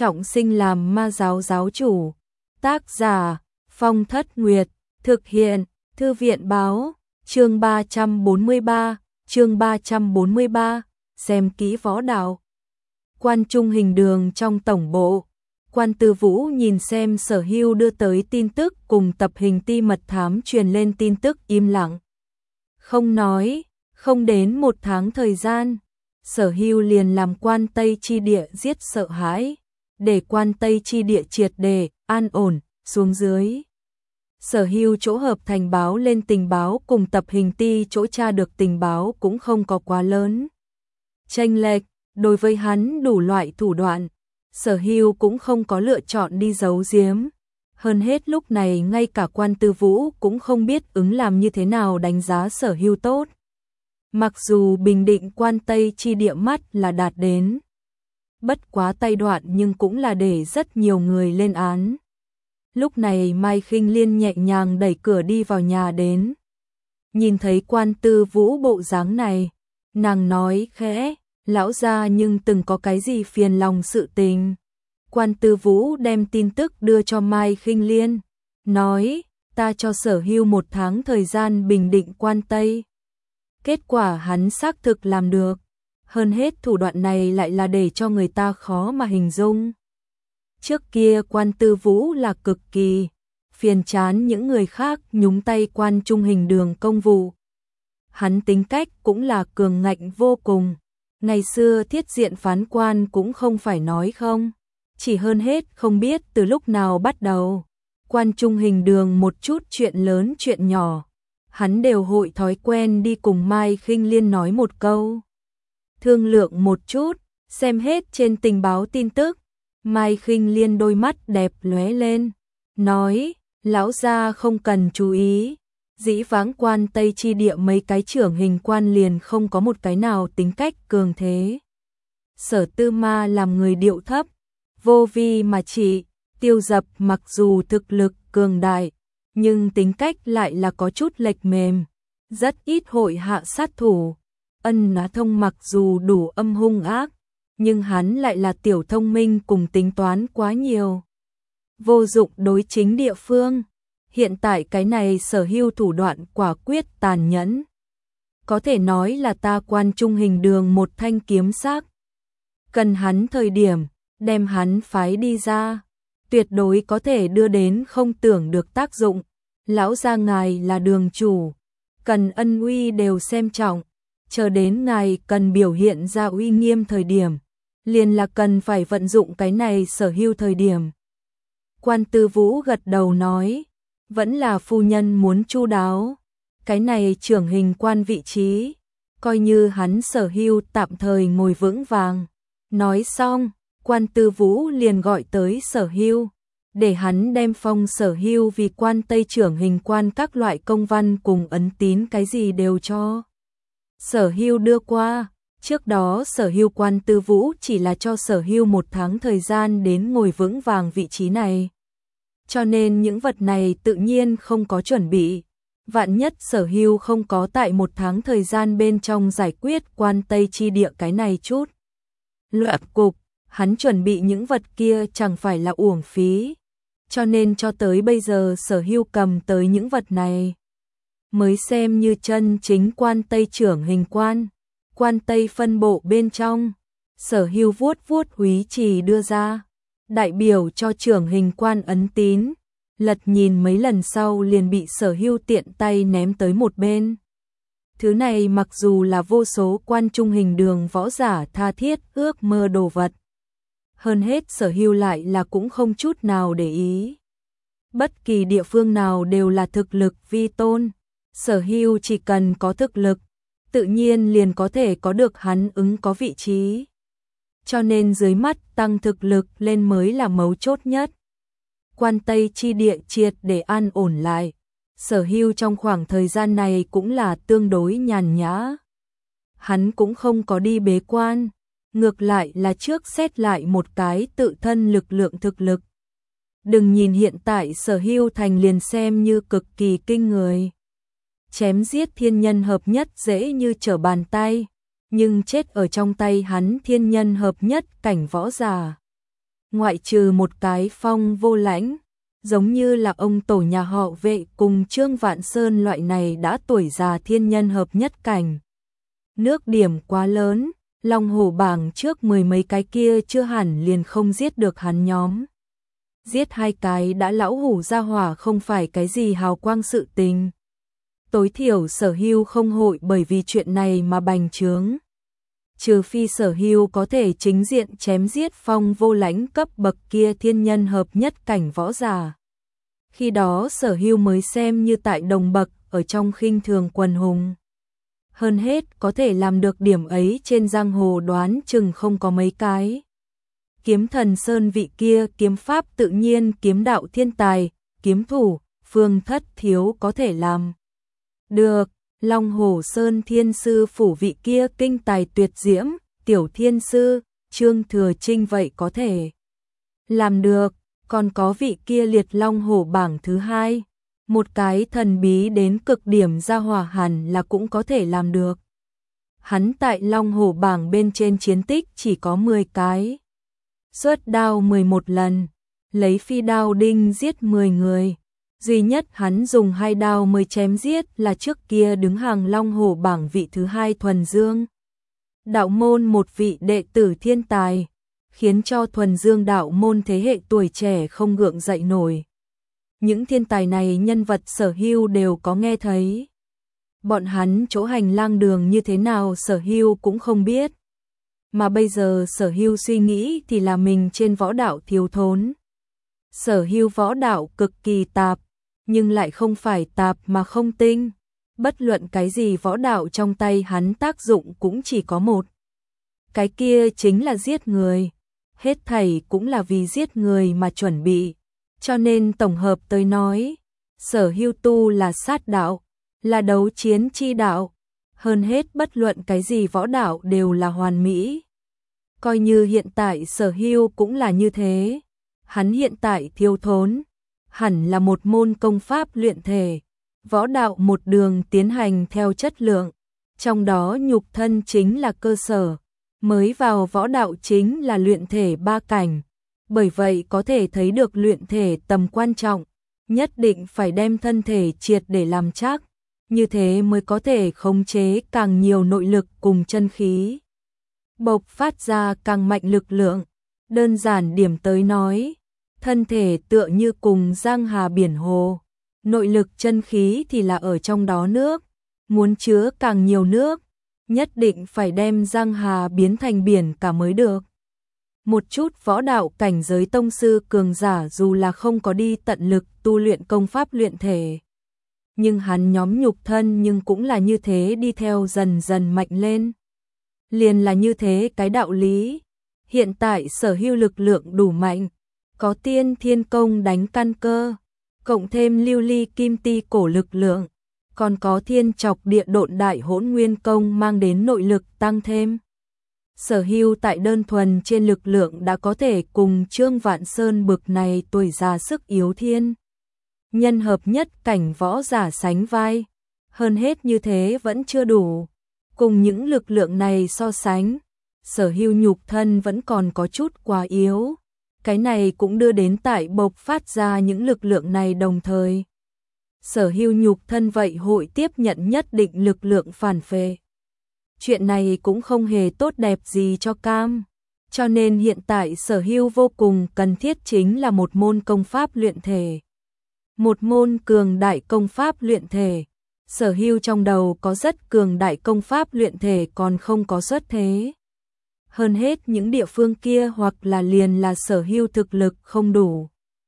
trọng sinh làm ma giáo giáo chủ. Tác giả Phong Thất Nguyệt, thực hiện Thư viện báo, chương 343, xem kỹ võ đạo. Quan Trung Hình Đường trong tổng bộ, Quan Tư Vũ nhìn xem Sở Hưu đưa tới tin tức cùng tập hình ti mật thám truyền lên tin tức im lặng. Không nói, không đến 1 tháng thời gian, Sở Hưu liền làm Quan Tây chi địa giết sợ hãi, để Quan Tây chi địa triệt để an ổn xuống dưới. Sở Hưu chỗ hợp thành báo lên tình báo cùng tập hình ti chỗ tra được tình báo cũng không có quá lớn chênh lệch. Đối với hắn đủ loại thủ đoạn, Sở Hưu cũng không có lựa chọn đi giấu giếm. Hơn hết lúc này ngay cả Quan Tư Vũ cũng không biết ứng làm như thế nào đánh giá Sở Hưu tốt. Mặc dù bình định Quan Tây chi địa mắt là đạt đến bất quá tay đoạn nhưng cũng là để rất nhiều người lên án. Lúc này Mai Khinh Liên nhẹ nhàng đẩy cửa đi vào nhà đến. Nhìn thấy Quan Tư Vũ bộ dáng này, nàng nói khẽ, lão gia nhưng từng có cái gì phiền lòng sự tình. Quan Tư Vũ đem tin tức đưa cho Mai Khinh Liên, nói, ta cho Sở Hưu 1 tháng thời gian bình định Quan Tây. Kết quả hắn xác thực làm được. Hơn hết thủ đoạn này lại là để cho người ta khó mà hình dung. Trước kia Quan Tư Vũ là cực kỳ phiền chán những người khác nhúng tay Quan Trung Hình Đường công vụ. Hắn tính cách cũng là cường ngạnh vô cùng. Ngày xưa Thiết Diện phán quan cũng không phải nói không. Chỉ hơn hết không biết từ lúc nào bắt đầu, Quan Trung Hình Đường một chút chuyện lớn chuyện nhỏ, hắn đều hội thói quen đi cùng Mai Khinh Liên nói một câu. Thương lượng một chút, xem hết trên tình báo tin tức. Mai Khinh Liên đôi mắt đẹp lóe lên, nói, lão gia không cần chú ý. Dĩ vãng Quan Tây chi địa mấy cái trưởng hình quan liền không có một cái nào tính cách cường thế. Sở Tư Ma làm người điệu thấp, vô vi mà trị. Tiêu Dập mặc dù thực lực cường đại, nhưng tính cách lại là có chút lệch mềm, rất ít hội hạ sát thủ. Ân Á Thông mặc dù đủ âm hung ác, nhưng hắn lại là tiểu thông minh cùng tính toán quá nhiều, vô dụng đối chính địa phương. Hiện tại cái này Sở Hưu thủ đoạn quả quyết tàn nhẫn, có thể nói là ta Quan Trung Hình Đường một thanh kiếm sắc. Cần hắn thời điểm, đem hắn phái đi ra, tuyệt đối có thể đưa đến không tưởng được tác dụng. Lão gia ngài là đường chủ, cần ân uy đều xem trọng, chờ đến ngài cần biểu hiện ra uy nghiêm thời điểm, liền là cần phải vận dụng cái này Sở Hưu thời điểm. Quan Tư Vũ gật đầu nói, vẫn là phu nhân muốn chu đáo. Cái này trưởng hình quan vị trí, coi như hắn Sở Hưu tạm thời ngồi vững vàng. Nói xong, Quan Tư Vũ liền gọi tới Sở Hưu, để hắn đem phong Sở Hưu vì Quan Tây trưởng hình quan các loại công văn cùng ấn tín cái gì đều cho Sở Hưu đưa qua. Trước đó Sở Hưu Quan Tư Vũ chỉ là cho Sở Hưu 1 tháng thời gian đến ngồi vững vàng vị trí này. Cho nên những vật này tự nhiên không có chuẩn bị. Vạn nhất Sở Hưu không có tại 1 tháng thời gian bên trong giải quyết Quan Tây chi địa cái này chút loạn cục, hắn chuẩn bị những vật kia chẳng phải là uổng phí. Cho nên cho tới bây giờ Sở Hưu cầm tới những vật này mới xem như chân chính Quan Tây trưởng hình quan. Quan Tây phân bộ bên trong, Sở Hưu vuốt vuốt húy chì đưa ra, đại biểu cho trưởng hình quan ấn tín, lật nhìn mấy lần sau liền bị Sở Hưu tiện tay ném tới một bên. Thứ này mặc dù là vô số Quan Trung Hình Đường võ giả tha thiết ước mơ đồ vật, hơn hết Sở Hưu lại là cũng không chút nào để ý. Bất kỳ địa phương nào đều là thực lực vi tôn, Sở Hưu chỉ cần có thực lực, tự nhiên liền có thể có được hắn ứng có vị trí. Cho nên dưới mắt tăng thực lực lên mới là mấu chốt nhất. Quan Tây chi địa triệt để an ổn lại, Sở Hưu trong khoảng thời gian này cũng là tương đối nhàn nhã. Hắn cũng không có đi bế quan, ngược lại là trước xét lại một cái tự thân lực lượng thực lực. Đừng nhìn hiện tại Sở Hưu thành liền xem như cực kỳ kinh người, chém giết thiên nhân hợp nhất dễ như trở bàn tay, nhưng chết ở trong tay hắn thiên nhân hợp nhất cảnh võ giả ngoại trừ một cái Phong Vô Lãnh, giống như là ông tổ nhà họ Vệ cùng Trương Vạn Sơn loại này đã tuổi già thiên nhân hợp nhất cảnh. Nước điểm quá lớn, Long Hổ bảng trước 10 mấy cái kia chưa hẳn liền không giết được hắn nhóm. Giết 2 cái đã lão hủ ra hỏa không phải cái gì hào quang sự tình. Tối thiểu Sở Hưu không hội bởi vì chuyện này mà bành trướng. Trừ phi Sở Hưu có thể chính diện chém giết Phong Vô Lãnh cấp bậc kia thiên nhân hợp nhất cảnh võ giả. Khi đó Sở Hưu mới xem như tại đồng bậc ở trong khinh thường quần hùng. Hơn hết có thể làm được điểm ấy trên giang hồ đoán chừng không có mấy cái. Kiếm Thần Sơn vị kia kiếm pháp tự nhiên kiếm đạo thiên tài, kiếm thủ, Phương Thất Thiếu có thể làm được. Long Hổ Sơn Thiên Sư phủ vị kia kinh tài tuyệt diễm, Tiểu Thiên Sư, Trương Thừa Trinh vậy có thể làm được. Còn có vị kia liệt Long Hổ bảng thứ 2, một cái thần bí đến cực điểm ra hỏa hẳn là cũng có thể làm được. Hắn tại Long Hổ bảng bên trên chiến tích chỉ có 10 cái. Xuất đao 11 lần, lấy phi đao đinh giết 10 người. Duy nhất hắn dùng 2 đao mới chém giết là trước kia đứng hàng Long Hổ bảng vị thứ 2 Thuần Dương đạo môn một vị đệ tử thiên tài, khiến cho Thuần Dương đạo môn thế hệ tuổi trẻ không gượng dậy nổi. Những thiên tài này nhân vật Sở Hưu đều có nghe thấy. Bọn hắn chỗ hành lang đường như thế nào Sở Hưu cũng không biết. Mà bây giờ Sở Hưu suy nghĩ thì là mình trên võ đạo thiếu thốn. Sở Hưu võ đạo cực kỳ tạp, nhưng lại không phải tạp mà không tinh. Bất luận cái gì võ đạo trong tay hắn tác dụng cũng chỉ có một. Cái kia chính là giết người. Hết thảy cũng là vì giết người mà chuẩn bị. Cho nên tổng hợp tới nói, Sở Hưu tu là sát đạo, là đấu chiến chi đạo. Hơn hết bất luận cái gì võ đạo đều là hoàn mỹ. Coi như hiện tại Sở Hưu cũng là như thế. Hắn hiện tại thiếu thốn, hẳn là một môn công pháp luyện thể. Võ đạo một đường tiến hành theo chất lượng, trong đó nhục thân chính là cơ sở. Mới vào võ đạo chính là luyện thể 3 cảnh. Bởi vậy có thể thấy được luyện thể tầm quan trọng, nhất định phải đem thân thể triệt để làm chắc, như thế mới có thể khống chế càng nhiều nội lực cùng chân khí. Bộc phát ra càng mạnh lực lượng, đơn giản điểm tới nói, thân thể tựa như cùng giang hà biển hồ, nội lực chân khí thì là ở trong đó nước, muốn chứa càng nhiều nước, nhất định phải đem giang hà biến thành biển cả mới được. Một chút võ đạo cảnh giới tông sư cường giả dù là không có đi tận lực tu luyện công pháp luyện thể, nhưng hắn nhóm nhục thân nhưng cũng là như thế đi theo dần dần mạnh lên. Liền là như thế cái đạo lý. Hiện tại Sở Hưu lực lượng đủ mạnh, có tiên thiên công đánh căn cơ, cộng thêm lưu ly kim ti cổ lực lượng, còn có thiên trọc địa độn đại hỗn nguyên công mang đến nội lực tăng thêm. Sở Hưu tại đơn thuần trên lực lượng đã có thể cùng Trương Vạn Sơn bực này tuổi già sức yếu thiên nhân hợp nhất cảnh võ giả sánh vai. Hơn hết như thế vẫn chưa đủ. Cùng những lực lượng này so sánh, Sở Hưu nhục thân vẫn còn có chút quá yếu. Cái này cũng đưa đến tại bộc phát ra những lực lượng này đồng thời. Sở Hưu nhục thân vậy hội tiếp nhận nhất định lực lượng phản phệ. Chuyện này cũng không hề tốt đẹp gì cho cam. Cho nên hiện tại Sở Hưu vô cùng cần thiết chính là một môn công pháp luyện thể. Một môn cường đại công pháp luyện thể. Sở Hưu trong đầu có rất cường đại công pháp luyện thể còn không có xuất thế. Hơn hết những địa phương kia hoặc là liền là Sở Hưu thực lực không đủ,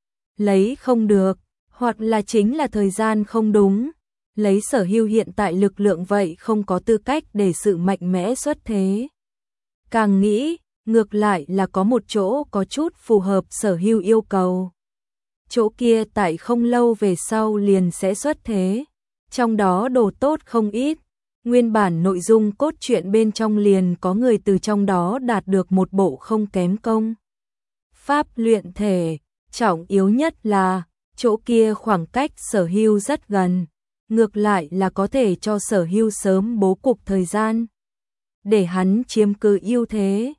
lấy không được, hoặc là chính là thời gian không đúng. Lấy Sở Hưu hiện tại lực lượng vậy không có tư cách để sự mạnh mẽ xuất thế. Càng nghĩ, ngược lại là có một chỗ có chút phù hợp Sở Hưu yêu cầu. Chỗ kia tại không lâu về sau liền sẽ xuất thế. Trong đó đồ tốt không ít. Nguyên bản nội dung cốt truyện bên trong liền có người từ trong đó đạt được một bộ không kém công pháp luyện thể. Trọng yếu nhất là chỗ kia khoảng cách Sở Hưu rất gần, ngược lại là có thể cho Sở Hưu sớm bố cục thời gian để hắn chiếm cứ ưu thế.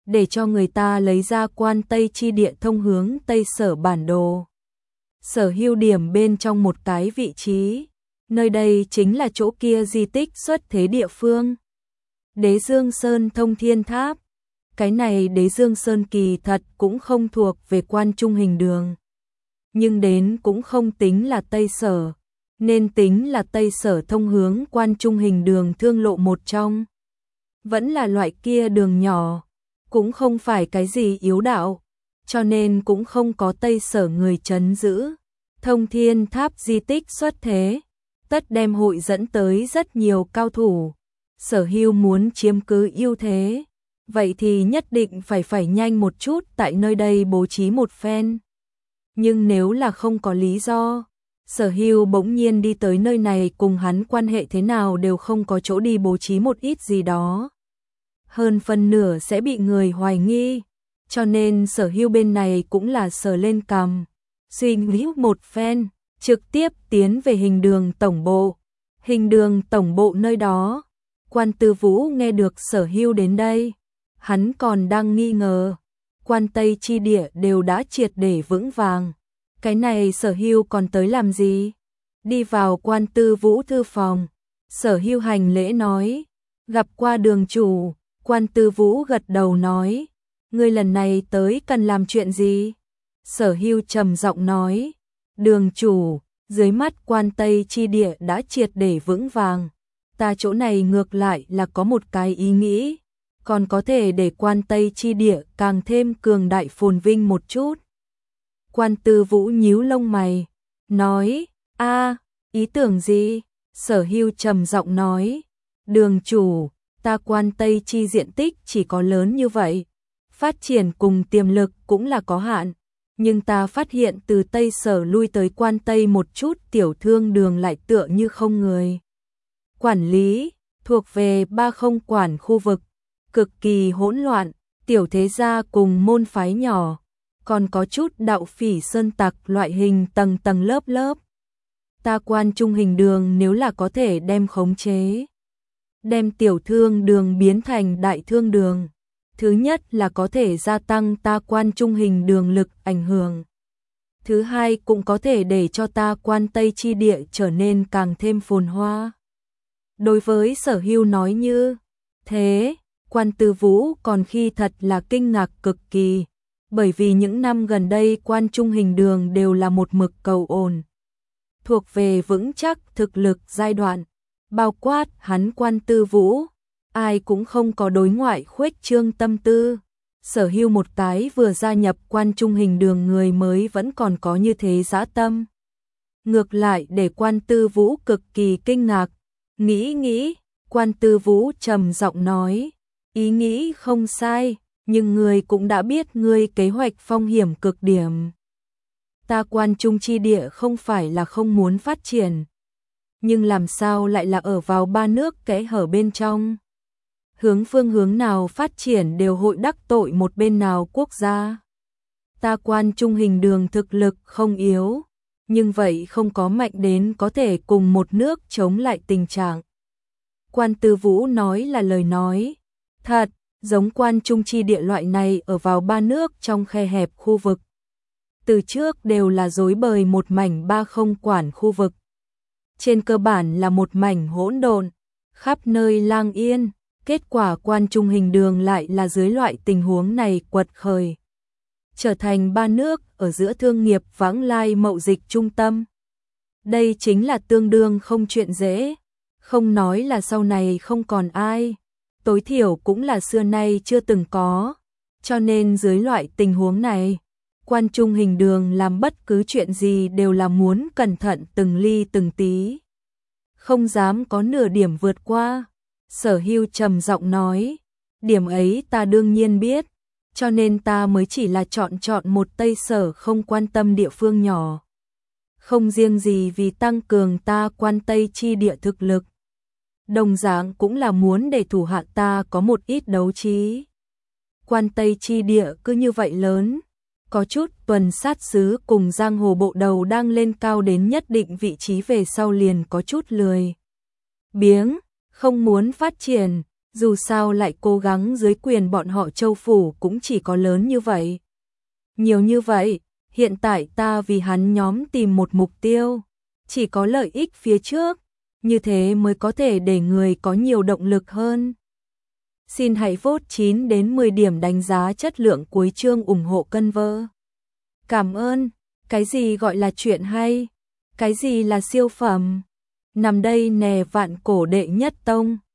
để cho người ta lấy ra Quan Tây chi địa thông hướng Tây Sở bản đồ. Sở Hưu điểm bên trong một cái vị trí, nơi đây chính là chỗ kia di tích xuất thế địa phương. Đế Dương Sơn Thông Thiên Tháp. Cái này Đế Dương Sơn kỳ thật cũng không thuộc về Quan Trung Hình Đường, nhưng đến cũng không tính là Tây Sở, nên tính là Tây Sở thông hướng Quan Trung Hình Đường thương lộ một trong. Vẫn là loại kia đường nhỏ, cũng không phải cái gì yếu đạo, cho nên cũng không có Tây Sở người trấn giữ. Thông Thiên Tháp di tích xuất thế, tất đem hội dẫn tới rất nhiều cao thủ. Sở Hưu muốn chiếm cứ ưu thế, vậy thì nhất định phải nhanh một chút tại nơi đây bố trí một phen. Nhưng nếu là không có lý do, Sở Hưu bỗng nhiên đi tới nơi này cùng hắn quan hệ thế nào đều không có chỗ đi bố trí một ít gì đó. Hơn phân nửa sẽ bị người hoài nghi, cho nên Sở Hưu bên này cũng là sờ lên cằm, suy nghĩ một phen, trực tiếp tiến về Hình Đường tổng bộ. Hình Đường tổng bộ nơi đó, Quan Tư Vũ nghe được Sở Hưu đến đây, hắn còn đang nghi ngờ, Quan Tây chi địa đều đã triệt để vững vàng, cái này Sở Hưu còn tới làm gì? Đi vào Quan Tư Vũ thư phòng, Sở Hưu hành lễ nói, gặp qua đường chủ. Quan Tư Vũ gật đầu nói, ngươi lần này tới cần làm chuyện gì? Sở Hưu trầm giọng nói, đường chủ, dưới mắt Quan Tây chi địa đã triệt để vững vàng, ta chỗ này ngược lại là có một cái ý nghĩ, còn có thể để Quan Tây chi địa càng thêm cường đại phồn vinh một chút. Quan Tư Vũ nhíu lông mày, nói, ý tưởng gì? Sở Hưu trầm giọng nói, đường chủ, ta Quan Tây chi diện tích chỉ có lớn như vậy, phát triển cùng tiềm lực cũng là có hạn, nhưng ta phát hiện từ Tây Sở lui tới Quan Tây một chút tiểu thương đường lại tựa như không người quản lý, thuộc về 30 quản khu vực, cực kỳ hỗn loạn, tiểu thế gia cùng môn phái nhỏ, còn có chút đạo phỉ sơn tặc loại hình tầng tầng lớp lớp. Ta Quan Trung Hình Đường nếu là có thể đem khống chế, đem tiểu thương đường biến thành đại thương đường, thứ nhất là có thể gia tăng ta Quan Trung Hình Đường lực ảnh hưởng. Thứ hai cũng có thể để cho ta Quan Tây chi địa trở nên càng thêm phồn hoa. Đối với Sở Hưu nói như thế, Quan Tư Vũ còn khi thật là kinh ngạc cực kỳ, bởi vì những năm gần đây Quan Trung Hình Đường đều là một mực cầu ổn, thuộc về vững chắc thực lực giai đoạn, bao quát hắn Quan Tư Vũ, ai cũng không có đối ngoại khuếch trương tâm tư. Sở Hưu một cái vừa gia nhập Quan Trung Hình Đường người mới vẫn còn có như thế dã tâm. Ngược lại để Quan Tư Vũ cực kỳ kinh ngạc, nghĩ, Quan Tư Vũ trầm giọng nói, ý nghĩ không sai, nhưng người cũng đã biết ngươi kế hoạch phong hiểm cực điểm. Ta Quan Trung chi địa không phải là không muốn phát triển, nhưng làm sao lại là ở vào ba nước kẽ hở bên trong. Hướng phương hướng nào phát triển đều hội đắc tội một bên nào quốc gia. Ta Quan Trung Hình Đường thực lực không yếu, nhưng vậy không có mạnh đến có thể cùng một nước chống lại tình trạng. Quan Tư Vũ nói là lời nói thật, giống Quan Trung chi địa loại này ở vào ba nước trong khe hẹp khu vực. Từ trước đều là rối bời một mảnh 30 quản khu vực. Trên cơ bản là một mảnh hỗn độn, khắp nơi lang yên, kết quả Quan Trung Hình Đường lại là dưới loại tình huống này quật khởi, trở thành ba nước ở giữa thương nghiệp vãng lai mậu dịch trung tâm. Đây chính là tương đương không chuyện dễ, không nói là sau này không còn ai, tối thiểu cũng là xưa nay chưa từng có, cho nên dưới loại tình huống này, Quan Trung Hình Đường làm bất cứ chuyện gì đều là muốn cẩn thận từng ly từng tí, không dám có nửa điểm vượt qua. Sở Hưu trầm giọng nói, điểm ấy ta đương nhiên biết, cho nên ta mới chỉ là chọn một Tây Sở không quan tâm địa phương nhỏ. Không riêng gì vì tăng cường ta Quan Tây chi địa thực lực, đồng dạng cũng là muốn để thủ hạ ta có một ít đấu trí. Quan Tây chi địa cứ như vậy lớn, có chút tuần sát sứ cùng giang hồ bộ đầu đang lên cao đến nhất định vị trí về sau liền có chút lười biếng, không muốn phát triển, Dù sao lại cố gắng dưới quyền bọn họ Châu phủ cũng chỉ có lớn như vậy. Nhiều như vậy, hiện tại ta vì hắn nhóm tìm một mục tiêu, chỉ có lợi ích phía trước, như thế mới có thể để người có nhiều động lực hơn. Xin hãy vote 9 đến 10 điểm đánh giá chất lượng cuối chương ủng hộ cân vơ. Cảm ơn. Cái gì gọi là chuyện hay? Cái gì là siêu phẩm? Nằm đây nè vạn cổ đệ nhất tông.